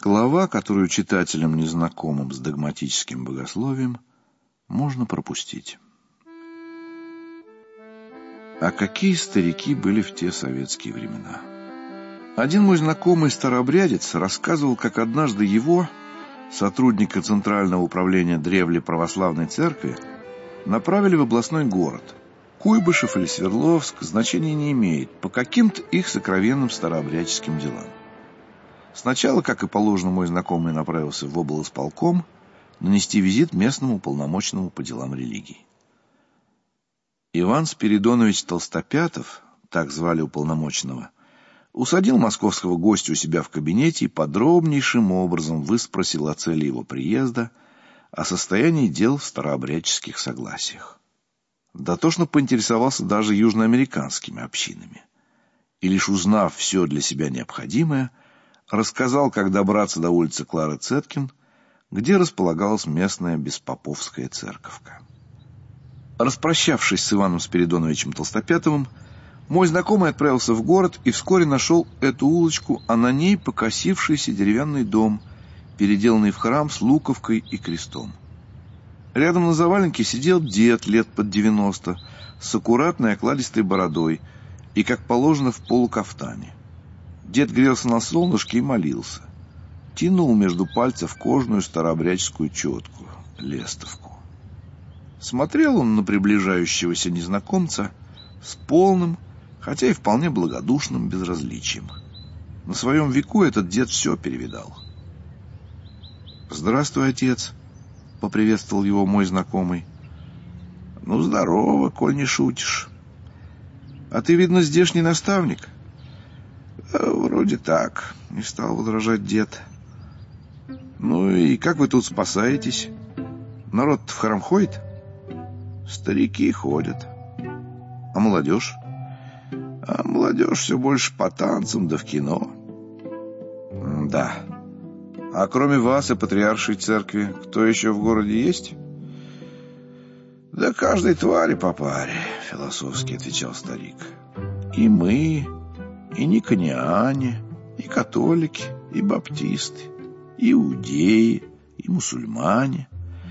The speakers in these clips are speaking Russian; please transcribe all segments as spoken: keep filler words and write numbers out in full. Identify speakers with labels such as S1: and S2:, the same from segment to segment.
S1: Глава, которую читателям, незнакомым с догматическим богословием, можно пропустить. А какие старики были в те советские времена? Один мой знакомый старообрядец рассказывал, как однажды его, сотрудника Центрального управления древлей православной церкви, направили в областной город. Куйбышев или Свердловск значения не имеет, по каким-то их сокровенным старообрядческим делам. Сначала, как и положено, мой знакомый направился в облисполком нанести визит местному уполномоченному по делам религии. Иван Спиридонович Толстопятов, так звали уполномоченного, усадил московского гостя у себя в кабинете и подробнейшим образом выспросил о цели его приезда, о состоянии дел в старообрядческих согласиях. Дотошно поинтересовался даже южноамериканскими общинами. И лишь узнав все для себя необходимое, рассказал, как добраться до улицы Клары Цеткин, где располагалась местная беспоповская церковка. Распрощавшись с Иваном Спиридоновичем Толстопятовым, мой знакомый отправился в город и вскоре нашел эту улочку, а на ней покосившийся деревянный дом, переделанный в храм с луковкой и крестом. Рядом на заваленке сидел дед лет под девяносто, с аккуратной окладистой бородой и, как положено, в полукафтане. Дед грелся на солнышке и молился. Тянул между пальцев кожаную старообрядческую четку, лестовку. Смотрел он на приближающегося незнакомца с полным, хотя и вполне благодушным безразличием. На своем веку этот дед все перевидал. «Здравствуй, отец», — поприветствовал его мой знакомый. «Ну, здорово, коль не шутишь. А ты, видно, здешний наставник?» «Вроде так», — не стал возражать дед. «Ну и как вы тут спасаетесь? Народ в храм ходит?» «Старики ходят». «А молодежь?» «А молодежь все больше по танцам да в кино». «Да. А кроме вас и патриаршей церкви, кто еще в городе есть?» «Да каждой твари по паре», — философски отвечал старик. «И мы, и никониане, и католики, и баптисты, и иудеи, и мусульмане.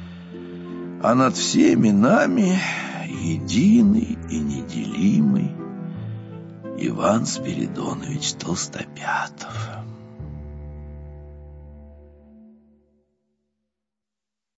S1: А над всеми нами единый и неделимый Иван Спиридонович Толстопятов».